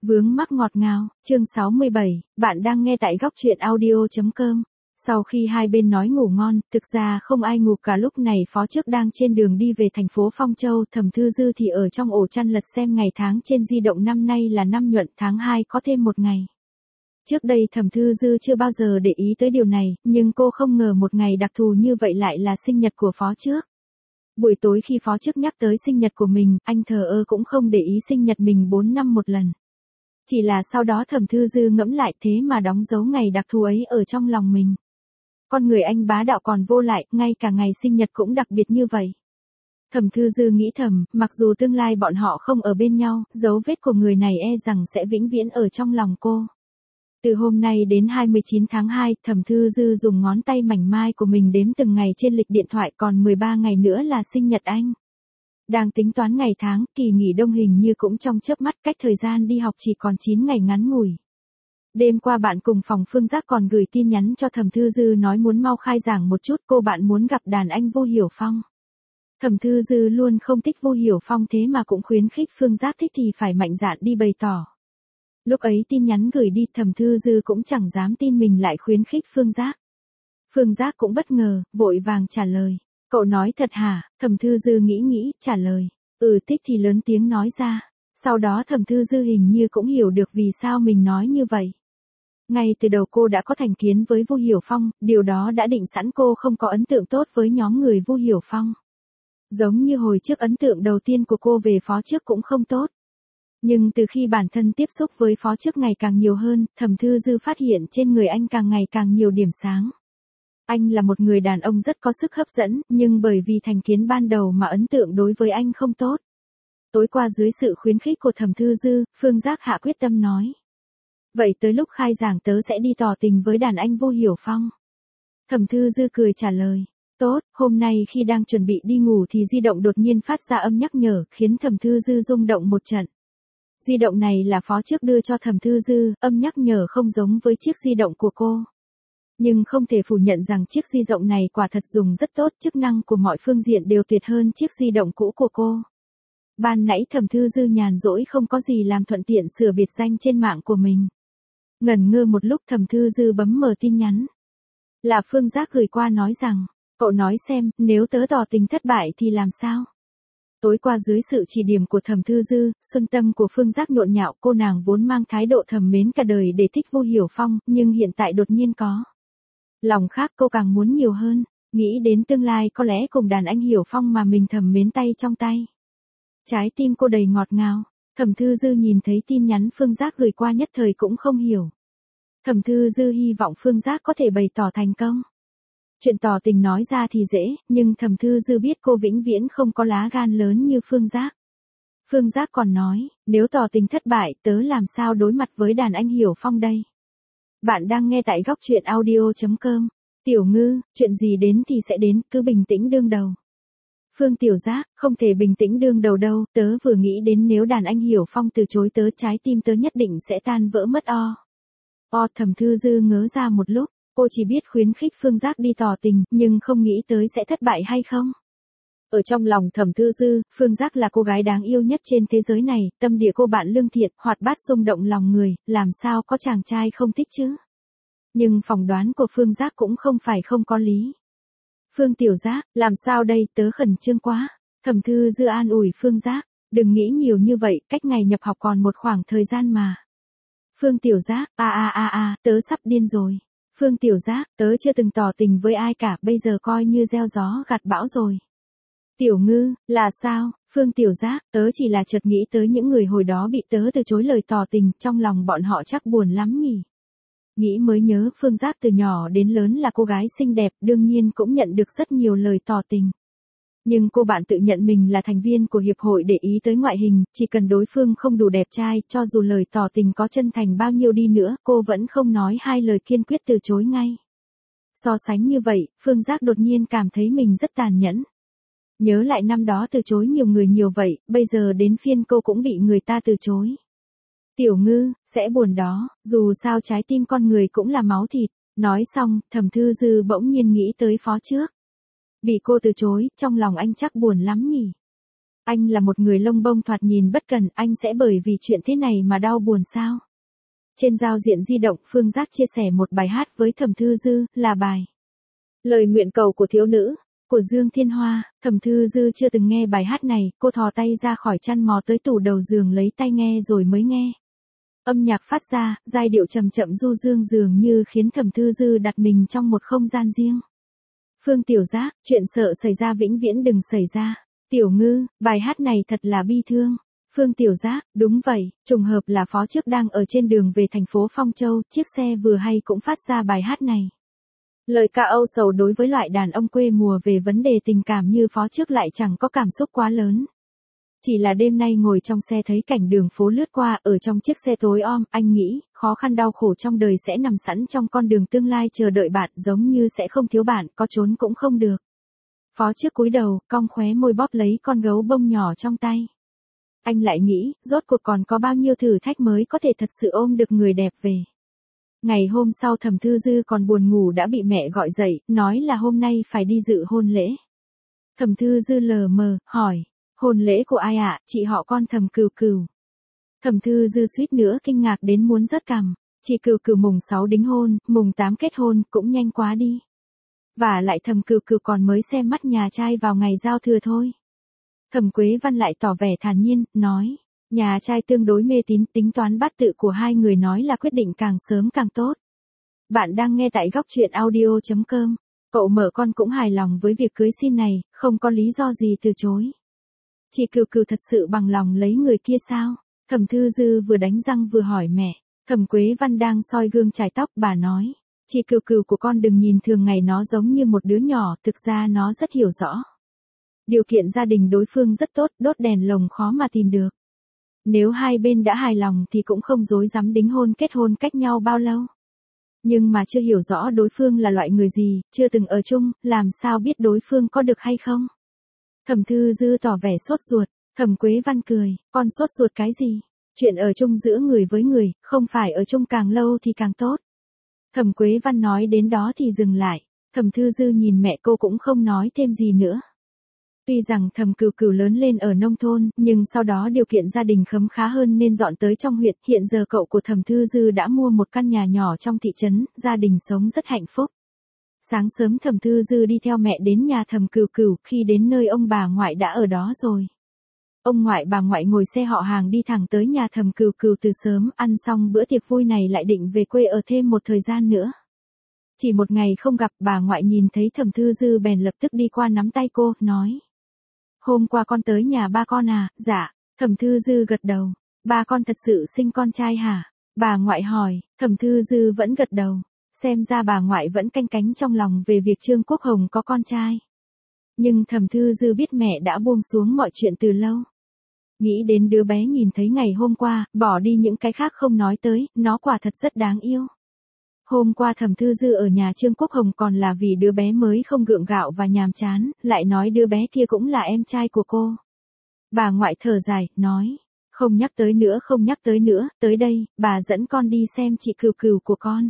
Vướng mắc ngọt ngào, chương 67, bạn đang nghe tại góc truyện audio.com. Sau khi hai bên nói ngủ ngon, thực ra không ai ngủ cả. Lúc này phó trước đang trên đường đi về thành phố Phong Châu, Thẩm Thư Dư thì ở trong ổ chăn lật xem ngày tháng trên di động. Năm nay là năm Nhuận, tháng 2 có thêm một ngày. Trước đây Thẩm Thư Dư chưa bao giờ để ý tới điều này, nhưng cô không ngờ một ngày đặc thù như vậy lại là sinh nhật của phó trước. Buổi tối khi phó trước nhắc tới sinh nhật của mình, anh thờ ơ cũng không để ý sinh nhật mình 4 năm một lần. Chỉ là sau đó Thẩm Thư Dư ngẫm lại thế mà đóng dấu ngày đặc thù ấy ở trong lòng mình. Con người anh bá đạo còn vô lại, ngay cả ngày sinh nhật cũng đặc biệt như vậy. Thẩm Thư Dư nghĩ thầm, mặc dù tương lai bọn họ không ở bên nhau, dấu vết của người này e rằng sẽ vĩnh viễn ở trong lòng cô. Từ hôm nay đến 29 tháng 2, Thẩm Thư Dư dùng ngón tay mảnh mai của mình đếm từng ngày trên lịch điện thoại, còn 13 ngày nữa là sinh nhật anh. Đang tính toán ngày tháng, kỳ nghỉ đông hình như cũng trong chớp mắt, cách thời gian đi học chỉ còn 9 ngày ngắn ngủi. Đêm qua bạn cùng phòng Phương Giác còn gửi tin nhắn cho Thẩm Thư Dư nói muốn mau khai giảng một chút, cô bạn muốn gặp đàn anh Vô Hiểu Phong. Thẩm Thư Dư luôn không thích Vô Hiểu Phong, thế mà cũng khuyến khích Phương Giác thích thì phải mạnh dạn đi bày tỏ. Lúc ấy tin nhắn gửi đi, Thẩm Thư Dư cũng chẳng dám tin mình lại khuyến khích Phương Giác. Phương Giác cũng bất ngờ, vội vàng trả lời. Cậu nói thật hả? Thẩm Thư Dư nghĩ, trả lời. Thích thì lớn tiếng nói ra. Sau đó Thẩm Thư Dư hình như cũng hiểu được vì sao mình nói như vậy. Ngay từ đầu cô đã có thành kiến với Vô Hiểu Phong, điều đó đã định sẵn cô không có ấn tượng tốt với nhóm người Vô Hiểu Phong. Giống như hồi trước ấn tượng đầu tiên của cô về phó trước cũng không tốt. Nhưng từ khi bản thân tiếp xúc với phó trước ngày càng nhiều hơn, Thẩm Thư Dư phát hiện trên người anh càng ngày càng nhiều điểm sáng. Anh là một người đàn ông rất có sức hấp dẫn, nhưng bởi vì thành kiến ban đầu mà ấn tượng đối với anh không tốt. Tối qua dưới sự khuyến khích của Thẩm Thư Dư, Phương Giác hạ quyết tâm nói. Vậy tới lúc khai giảng tớ sẽ đi tỏ tình với đàn anh Vô Hiểu Phong. Thẩm Thư Dư cười trả lời. Tốt, hôm nay khi đang chuẩn bị đi ngủ thì di động đột nhiên phát ra âm nhắc nhở, khiến Thẩm Thư Dư rung động một trận. Di động này là phó trước đưa cho Thẩm Thư Dư, âm nhắc nhở không giống với chiếc di động của cô. Nhưng không thể phủ nhận rằng chiếc di động này quả thật dùng rất tốt, chức năng của mọi phương diện đều tuyệt hơn chiếc di động cũ của cô. Ban nãy Thẩm Thư Dư nhàn rỗi không có gì làm, thuận tiện sửa biệt danh trên mạng của mình. Ngẩn ngơ một lúc, Thẩm Thư Dư bấm mở tin nhắn. Là Phương Giác gửi qua nói rằng, cậu nói xem, nếu tớ tỏ tình thất bại thì làm sao? Tối qua dưới sự chỉ điểm của Thẩm Thư Dư, xuân tâm của Phương Giác nhộn nhạo, cô nàng vốn mang thái độ thầm mến cả đời để thích Vô Hiểu Phong, nhưng hiện tại đột nhiên có lòng khác, cô càng muốn nhiều hơn, nghĩ đến tương lai có lẽ cùng đàn anh Hiểu Phong mà mình thầm mến tay trong tay. Trái tim cô đầy ngọt ngào. Thẩm Thư Dư nhìn thấy tin nhắn Phương Giác gửi qua nhất thời cũng không hiểu. Thẩm Thư Dư hy vọng Phương Giác có thể bày tỏ thành công. Chuyện tỏ tình nói ra thì dễ, nhưng Thẩm Thư Dư biết cô vĩnh viễn không có lá gan lớn như Phương Giác. Phương Giác còn nói, nếu tỏ tình thất bại, tớ làm sao đối mặt với đàn anh Hiểu Phong đây? Bạn đang nghe tại góc truyện audio.com. Tiểu Ngư, chuyện gì đến thì sẽ đến, cứ bình tĩnh đương đầu. Phương Tiểu Giác, không thể bình tĩnh đương đầu đâu, tớ vừa nghĩ đến nếu đàn anh Hiểu Phong từ chối tớ, trái tim tớ nhất định sẽ tan vỡ mất o. Thẩm Thư Dư ngớ ra một lúc, cô chỉ biết khuyến khích Phương Giác đi tỏ tình, nhưng không nghĩ tới sẽ thất bại hay không. Ở trong lòng Thẩm Thư Dư, Phương Giác là cô gái đáng yêu nhất trên thế giới này, tâm địa cô bạn lương thiện, hoạt bát xung động lòng người, làm sao có chàng trai không thích chứ. Nhưng phỏng đoán của Phương Giác cũng không phải không có lý. Phương Tiểu Giác, làm sao đây, tớ khẩn trương quá. Thẩm Thư Dư an ủi Phương Giác, đừng nghĩ nhiều như vậy, cách ngày nhập học còn một khoảng thời gian mà. Phương Tiểu Giác, tớ sắp điên rồi. Phương Tiểu Giác, tớ chưa từng tỏ tình với ai cả, bây giờ coi như gieo gió gặt bão rồi. Tiểu Ngư, là sao? Phương Tiểu Giác, tớ chỉ là chợt nghĩ tới những người hồi đó bị tớ từ chối lời tỏ tình, trong lòng bọn họ chắc buồn lắm nhỉ. Nghĩ mới nhớ, Phương Giác từ nhỏ đến lớn là cô gái xinh đẹp, đương nhiên cũng nhận được rất nhiều lời tỏ tình. Nhưng cô bạn tự nhận mình là thành viên của hiệp hội để ý tới ngoại hình, chỉ cần đối phương không đủ đẹp trai, cho dù lời tỏ tình có chân thành bao nhiêu đi nữa, cô vẫn không nói hai lời kiên quyết từ chối ngay. So sánh như vậy, Phương Giác đột nhiên cảm thấy mình rất tàn nhẫn. Nhớ lại năm đó từ chối nhiều người nhiều vậy, bây giờ đến phiên cô cũng bị người ta từ chối. Tiểu Ngư, sẽ buồn đó, dù sao trái tim con người cũng là máu thịt. Nói xong, Thẩm Thư Dư bỗng nhiên nghĩ tới phó trước. Bị cô từ chối, trong lòng anh chắc buồn lắm nhỉ. Anh là một người lông bông thoạt nhìn bất cần, anh sẽ bởi vì chuyện thế này mà đau buồn sao? Trên giao diện di động, Phương Giác chia sẻ một bài hát với Thẩm Thư Dư, là bài Lời nguyện cầu của thiếu nữ, của Dương Thiên Hoa. Thẩm Thư Dư chưa từng nghe bài hát này, cô thò tay ra khỏi chăn mò tới tủ đầu giường lấy tai nghe rồi mới nghe. Âm nhạc phát ra, giai điệu chậm chậm du dương dường như khiến Thẩm Thư Dư đặt mình trong một không gian riêng. Phương Tiểu Giác, chuyện sợ xảy ra vĩnh viễn đừng xảy ra. Tiểu Ngư, bài hát này thật là bi thương. Phương Tiểu Giác, đúng vậy, trùng hợp là phó trước đang ở trên đường về thành phố Phong Châu, chiếc xe vừa hay cũng phát ra bài hát này. Lời ca âu sầu đối với loại đàn ông quê mùa về vấn đề tình cảm như phó trước lại chẳng có cảm xúc quá lớn. Chỉ là đêm nay ngồi trong xe thấy cảnh đường phố lướt qua, ở trong chiếc xe tối om, anh nghĩ, khó khăn đau khổ trong đời sẽ nằm sẵn trong con đường tương lai chờ đợi bạn, giống như sẽ không thiếu bạn, có trốn cũng không được. Phó trước cúi đầu, cong khóe môi bóp lấy con gấu bông nhỏ trong tay. Anh lại nghĩ, rốt cuộc còn có bao nhiêu thử thách mới có thể thật sự ôm được người đẹp về. Ngày hôm sau Thẩm Thư Dư còn buồn ngủ đã bị mẹ gọi dậy, nói là hôm nay phải đi dự hôn lễ. Thẩm Thư Dư lờ mờ, hỏi, hôn lễ của ai ạ, chị họ con Thẩm Cừu Cừu. Thẩm Thư Dư suýt nữa kinh ngạc đến muốn rớt cằm, chị Cừu Cừu mùng 6 đính hôn, mùng 8 kết hôn, cũng nhanh quá đi. Và lại Thẩm Cừu Cừu còn mới xem mắt nhà trai vào ngày giao thừa thôi. Thẩm Quế Văn lại tỏ vẻ thản nhiên, nói, nhà trai tương đối mê tín, tính toán bát tự của hai người nói là quyết định càng sớm càng tốt. Bạn đang nghe tại góc truyện audio.com. Cậu mở con cũng hài lòng với việc cưới xin này, không có lý do gì từ chối. Chị Cừu Cừu thật sự bằng lòng lấy người kia sao? Thẩm Thư Dư vừa đánh răng vừa hỏi mẹ. Thẩm Quế Văn đang soi gương chải tóc, bà nói, chị Cừu Cừu của con đừng nhìn thường ngày nó giống như một đứa nhỏ, thực ra nó rất hiểu rõ. Điều kiện gia đình đối phương rất tốt, đốt đèn lồng khó mà tìm được. Nếu hai bên đã hài lòng thì cũng không dối dám đính hôn kết hôn cách nhau bao lâu. Nhưng mà chưa hiểu rõ đối phương là loại người gì, chưa từng ở chung, làm sao biết đối phương có được hay không? Thẩm Thư Dư tỏ vẻ sốt ruột, Thẩm Quế Văn cười, con sốt ruột cái gì? Chuyện ở chung giữa người với người, không phải ở chung càng lâu thì càng tốt. Thẩm Quế Văn nói đến đó thì dừng lại, Thẩm Thư Dư nhìn mẹ cô cũng không nói thêm gì nữa. Tuy rằng Thẩm Cừu Cừu lớn lên ở nông thôn, nhưng sau đó điều kiện gia đình khấm khá hơn nên dọn tới trong huyện, hiện giờ cậu của Thẩm Thư Dư đã mua một căn nhà nhỏ trong thị trấn, gia đình sống rất hạnh phúc. Sáng sớm Thẩm Thư Dư đi theo mẹ đến nhà Thẩm Cừu Cừu, khi đến nơi ông bà ngoại đã ở đó rồi. Ông ngoại bà ngoại ngồi xe họ hàng đi thẳng tới nhà Thẩm Cừu Cừu từ sớm, ăn xong bữa tiệc vui này lại định về quê ở thêm một thời gian nữa. Chỉ một ngày không gặp, bà ngoại nhìn thấy Thẩm Thư Dư bèn lập tức đi qua nắm tay cô, nói. Hôm qua con tới nhà ba con à? Dạ. Thẩm Thư Dư gật đầu. Ba con thật sự sinh con trai hả? Bà ngoại hỏi. Thẩm Thư Dư vẫn gật đầu. Xem ra bà ngoại vẫn canh cánh trong lòng về việc Trương Quốc Hồng có con trai. Nhưng Thẩm Thư Dư biết mẹ đã buông xuống mọi chuyện từ lâu. Nghĩ đến đứa bé nhìn thấy ngày hôm qua, bỏ đi những cái khác không nói tới, nó quả thật rất đáng yêu. Hôm qua Thẩm Thư Dư ở nhà Trương Quốc Hồng còn là vì đứa bé mới không gượng gạo và nhàm chán, lại nói đứa bé kia cũng là em trai của cô. Bà ngoại thở dài, nói, không nhắc tới nữa, không nhắc tới nữa, tới đây, bà dẫn con đi xem chị Cừu Cừu của con.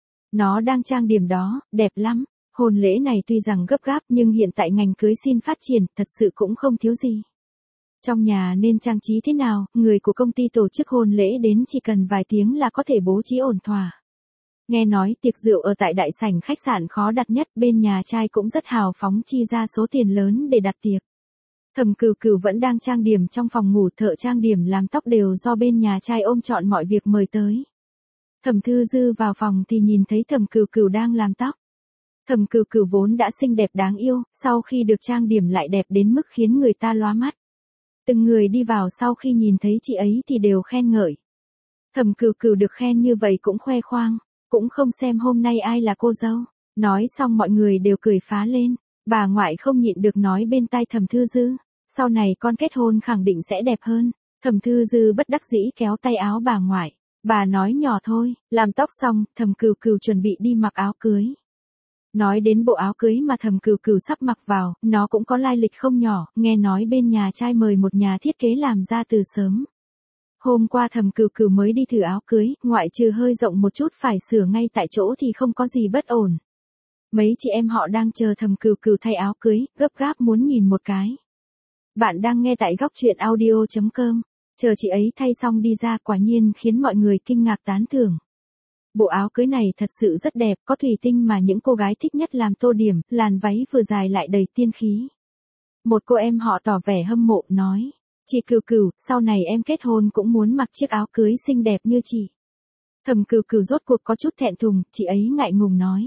Nó đang trang điểm đó, đẹp lắm. Hôn lễ này tuy rằng gấp gáp nhưng hiện tại ngành cưới xin phát triển, thật sự cũng không thiếu gì. Trong nhà nên trang trí thế nào, người của công ty tổ chức hôn lễ đến chỉ cần vài tiếng là có thể bố trí ổn thỏa. Nghe nói tiệc rượu ở tại đại sảnh khách sạn khó đặt nhất, bên nhà trai cũng rất hào phóng chi ra số tiền lớn để đặt tiệc. Thẩm Cừu Cừu vẫn đang trang điểm trong phòng ngủ, thợ trang điểm làm tóc đều do bên nhà trai ôm trọn mọi việc mời tới. Thẩm Thư Dư vào phòng thì nhìn thấy Thẩm Cừu Cừu đang làm tóc. Thẩm Cừu Cừu vốn đã xinh đẹp đáng yêu, sau khi được trang điểm lại đẹp đến mức khiến người ta lóa mắt. Từng người đi vào sau khi nhìn thấy chị ấy thì đều khen ngợi. Thẩm Cừu Cừu được khen như vậy cũng khoe khoang, cũng không xem hôm nay ai là cô dâu. Nói xong mọi người đều cười phá lên, bà ngoại không nhịn được nói bên tai Thẩm Thư Dư, sau này con kết hôn khẳng định sẽ đẹp hơn. Thẩm Thư Dư bất đắc dĩ kéo tay áo bà ngoại, bà nói nhỏ thôi, làm tóc xong, Thẩm Cừu Cừu chuẩn bị đi mặc áo cưới. Nói đến bộ áo cưới mà Thẩm Cừu Cừu sắp mặc vào, nó cũng có lai lịch không nhỏ, nghe nói bên nhà trai mời một nhà thiết kế làm ra từ sớm. Hôm qua Thẩm Cừu Cừu mới đi thử áo cưới, ngoại trừ hơi rộng một chút phải sửa ngay tại chỗ thì không có gì bất ổn. Mấy chị em họ đang chờ Thẩm Cừu Cừu thay áo cưới, gấp gáp muốn nhìn một cái. Bạn đang nghe tại góc chuyện audio.com. Chờ chị ấy thay xong đi ra quả nhiên khiến mọi người kinh ngạc tán thưởng. Bộ áo cưới này thật sự rất đẹp, có thủy tinh mà những cô gái thích nhất làm tô điểm, làn váy vừa dài lại đầy tiên khí. Một cô em họ tỏ vẻ hâm mộ, nói. Chị Cừu Cừu, sau này em kết hôn cũng muốn mặc chiếc áo cưới xinh đẹp như chị. Thẩm Cừu Cừu rốt cuộc có chút thẹn thùng, chị ấy ngại ngùng nói.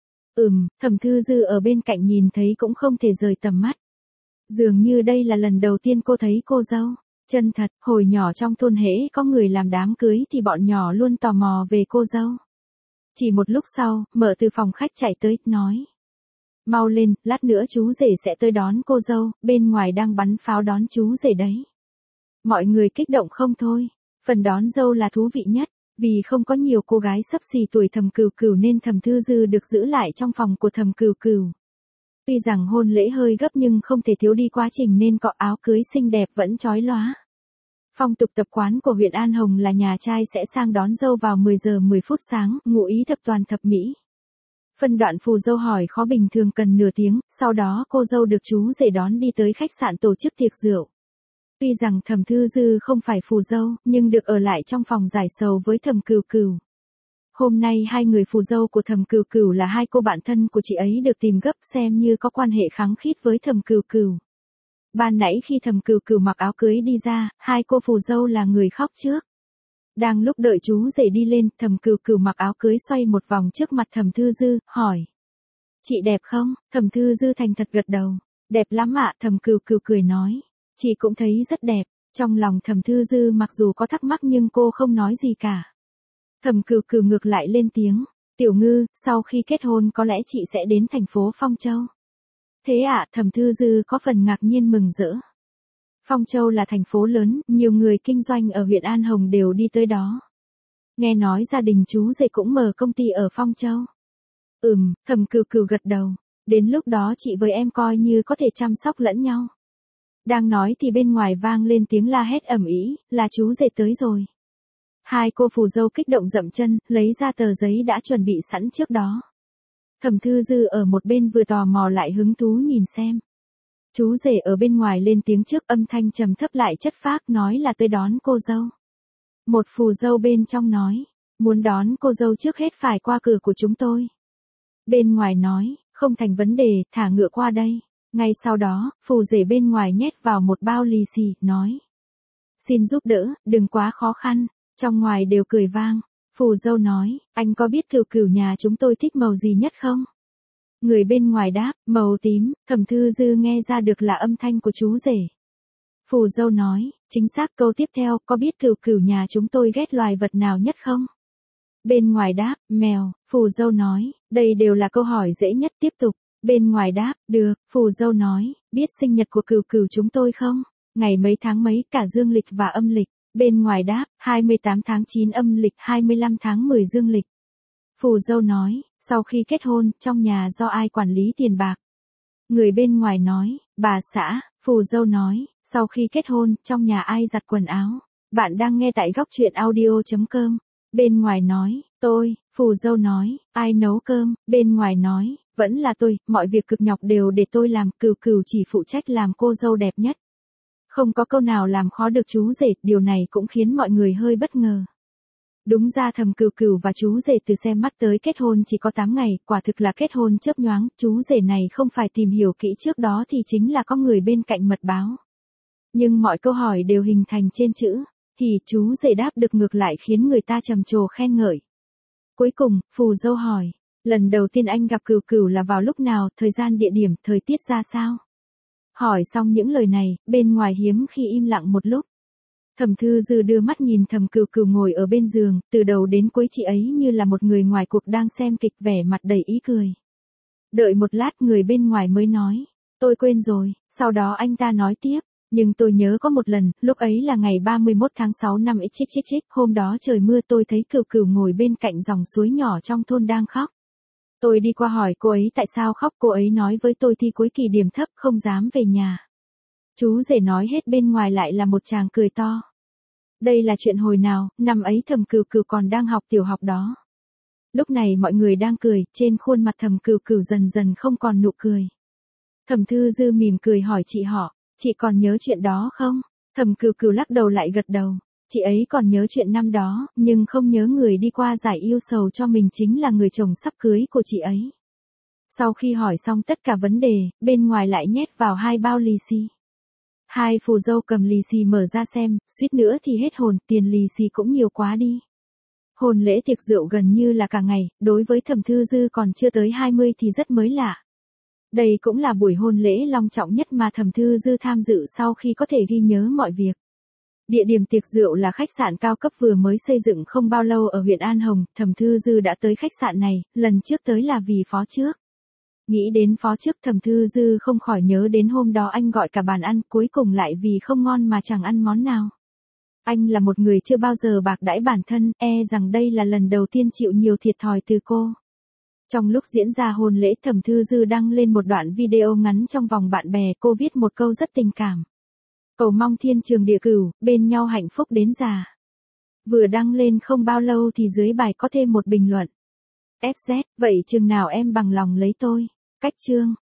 Thẩm Thư Dư ở bên cạnh nhìn thấy cũng không thể rời tầm mắt. Dường như đây là lần đầu tiên cô thấy cô dâu. Chân thật, hồi nhỏ trong thôn hễ có người làm đám cưới thì bọn nhỏ luôn tò mò về cô dâu. Chỉ một lúc sau, Mở từ phòng khách chạy tới, nói. Mau lên, lát nữa chú rể sẽ tới đón cô dâu, bên ngoài đang bắn pháo đón chú rể đấy. Mọi người kích động không thôi. Phần đón dâu là thú vị nhất, vì không có nhiều cô gái xấp xì tuổi Thẩm Cừu Cừu nên Thẩm Thư Dư được giữ lại trong phòng của Thẩm Cừu Cừu. Tuy rằng hôn lễ hơi gấp nhưng không thể thiếu đi quá trình nên cọ áo cưới xinh đẹp vẫn chói lóa. Phong tục tập quán của huyện An Hồng là nhà trai sẽ sang đón dâu vào 10 giờ 10 phút sáng, ngụ ý thập toàn thập mỹ. Phân đoạn phù dâu hỏi khó bình thường cần nửa tiếng, sau đó cô dâu được chú rể đón đi tới khách sạn tổ chức tiệc rượu. Tuy rằng Thẩm Thư Dư không phải phù dâu, nhưng được ở lại trong phòng giải sầu với Thẩm Cừu Cừu. Hôm nay hai người phù dâu của Thẩm Cừu Cừu là hai cô bạn thân của chị ấy được tìm gấp xem như có quan hệ khăng khít với Thẩm Cừu Cừu. Ban nãy khi Thẩm Cừu Cừu mặc áo cưới đi ra, hai cô phù dâu là người khóc trước. Đang lúc đợi chú rể đi lên, Thẩm Cừu Cừu mặc áo cưới xoay một vòng trước mặt Thẩm Thư Dư, hỏi. Chị đẹp không? Thẩm Thư Dư thành thật gật đầu. Đẹp lắm ạ, Thẩm Cừu Cừu cười nói. Chị cũng thấy rất đẹp. Trong lòng Thẩm Thư Dư mặc dù có thắc mắc nhưng cô không nói gì cả. Thẩm Cừu Cừu ngược lại lên tiếng. Tiểu Ngư, sau khi kết hôn có lẽ chị sẽ đến thành phố Phong Châu. Thế ạ, Thẩm Thư Dư có phần ngạc nhiên mừng rỡ. Phong Châu là thành phố lớn, nhiều người kinh doanh ở huyện An Hồng đều đi tới đó. Nghe nói gia đình chú rể cũng mở công ty ở Phong Châu. Thẩm Cừu Cừu gật đầu. Đến lúc đó chị với em coi như có thể chăm sóc lẫn nhau. Đang nói thì bên ngoài vang lên tiếng la hét ầm ĩ, là chú rể tới rồi. Hai cô phù dâu kích động dậm chân, lấy ra tờ giấy đã chuẩn bị sẵn trước đó. Thẩm Thư Dư ở một bên vừa tò mò lại hứng thú nhìn xem. Chú rể ở bên ngoài lên tiếng trước, âm thanh trầm thấp lại chất phác, nói là tới đón cô dâu. Một phù dâu bên trong nói, muốn đón cô dâu trước hết phải qua cửa của chúng tôi. Bên ngoài nói, không thành vấn đề, thả ngựa qua đây. Ngay sau đó, phù rể bên ngoài nhét vào một bao lì xì, nói. Xin giúp đỡ, đừng quá khó khăn. Trong ngoài đều cười vang. Phù dâu nói, anh có biết Cừu Cừu nhà chúng tôi thích màu gì nhất không? Người bên ngoài đáp, màu tím. Thẩm Thư Dư nghe ra được là âm thanh của chú rể. Phù dâu nói, chính xác. Câu tiếp theo, có biết Cừu Cừu nhà chúng tôi ghét loài vật nào nhất không? Bên ngoài đáp, mèo. Phù dâu nói, đây đều là câu hỏi dễ nhất. Tiếp tục. Bên ngoài đáp, được. Phù dâu nói, biết sinh nhật của Cừu Cừu chúng tôi không? Ngày mấy tháng mấy, cả dương lịch và âm lịch. Bên ngoài đáp, 28 tháng 9 âm lịch, 25 tháng 10 dương lịch. Phù dâu nói, sau khi kết hôn, trong nhà do ai quản lý tiền bạc? Người bên ngoài nói, bà xã. Phù dâu nói, sau khi kết hôn, trong nhà ai giặt quần áo? Bạn đang nghe tại góc chuyện audio.com. Bên ngoài nói, tôi. Phù dâu nói, ai nấu cơm? Bên ngoài nói, vẫn là tôi, mọi việc cực nhọc đều để tôi làm, Cừu Cừu chỉ phụ trách làm cô dâu đẹp nhất. Không có câu nào làm khó được chú rể, điều này cũng khiến mọi người hơi bất ngờ. Đúng ra Thẩm Cừu Cừu và chú rể từ xem mắt tới kết hôn chỉ có 8 ngày, quả thực là kết hôn chớp nhoáng, chú rể này không phải tìm hiểu kỹ trước đó thì chính là có người bên cạnh mật báo. Nhưng mọi câu hỏi đều hình thành trên chữ, thì chú rể đáp được ngược lại khiến người ta trầm trồ khen ngợi. Cuối cùng, phù dâu hỏi, lần đầu tiên anh gặp Cừu Cừu là vào lúc nào, thời gian địa điểm, thời tiết ra sao? Hỏi xong những lời này, bên ngoài hiếm khi im lặng một lúc. Thẩm Thư Dư đưa mắt nhìn Thẩm Cừu Cừu ngồi ở bên giường, từ đầu đến cuối chị ấy như là một người ngoài cuộc đang xem kịch, vẻ mặt đầy ý cười. Đợi một lát người bên ngoài mới nói, tôi quên rồi. Sau đó anh ta nói tiếp, nhưng tôi nhớ có một lần, lúc ấy là ngày 31 tháng 6 năm xxxx, hôm đó trời mưa tôi thấy Cừu Cừu ngồi bên cạnh dòng suối nhỏ trong thôn đang khóc. Tôi đi qua hỏi cô ấy tại sao khóc, cô ấy nói với tôi thi cuối kỳ điểm thấp không dám về nhà. Chú rể nói hết bên ngoài lại là một tràng cười to. Đây là chuyện hồi nào, năm ấy Thẩm Cừu Cừu còn đang học tiểu học đó. Lúc này mọi người đang cười, trên khuôn mặt Thẩm Cừu Cừu dần dần không còn nụ cười. Thẩm Thư Dư mỉm cười hỏi chị họ, Chị còn nhớ chuyện đó không? Thẩm Cừu Cừu lắc đầu lại gật đầu. Chị ấy còn nhớ chuyện năm đó, nhưng không nhớ người đi qua giải yêu sầu cho mình chính là người chồng sắp cưới của chị ấy. Sau khi hỏi xong tất cả vấn đề, bên ngoài lại nhét vào 2 bao lì xì. Hai phù dâu cầm lì xì mở ra xem, suýt nữa thì hết hồn, tiền lì xì cũng nhiều quá đi. Hôn lễ tiệc rượu gần như là cả ngày, đối với Thẩm Thư Dư còn chưa tới 20 thì rất mới lạ. Đây cũng là buổi hôn lễ long trọng nhất mà Thẩm Thư Dư tham dự sau khi có thể ghi nhớ mọi việc. Địa điểm tiệc rượu là khách sạn cao cấp vừa mới xây dựng không bao lâu ở huyện An Hồng, Thẩm Thư Dư đã tới khách sạn này, lần trước tới là vì phó trước. Nghĩ đến phó trước Thẩm Thư Dư không khỏi nhớ đến hôm đó anh gọi cả bàn ăn, cuối cùng lại vì không ngon mà chẳng ăn món nào. Anh là một người chưa bao giờ bạc đãi bản thân, rằng đây là lần đầu tiên chịu nhiều thiệt thòi từ cô. Trong lúc diễn ra hôn lễ Thẩm Thư Dư đăng lên một đoạn video ngắn trong vòng bạn bè, cô viết một câu rất tình cảm. Cầu mong thiên trường địa cửu, bên nhau hạnh phúc đến già. Vừa đăng lên không bao lâu thì dưới bài có thêm một bình luận. FZ, vậy chừng nào em bằng lòng lấy tôi? Cách chương.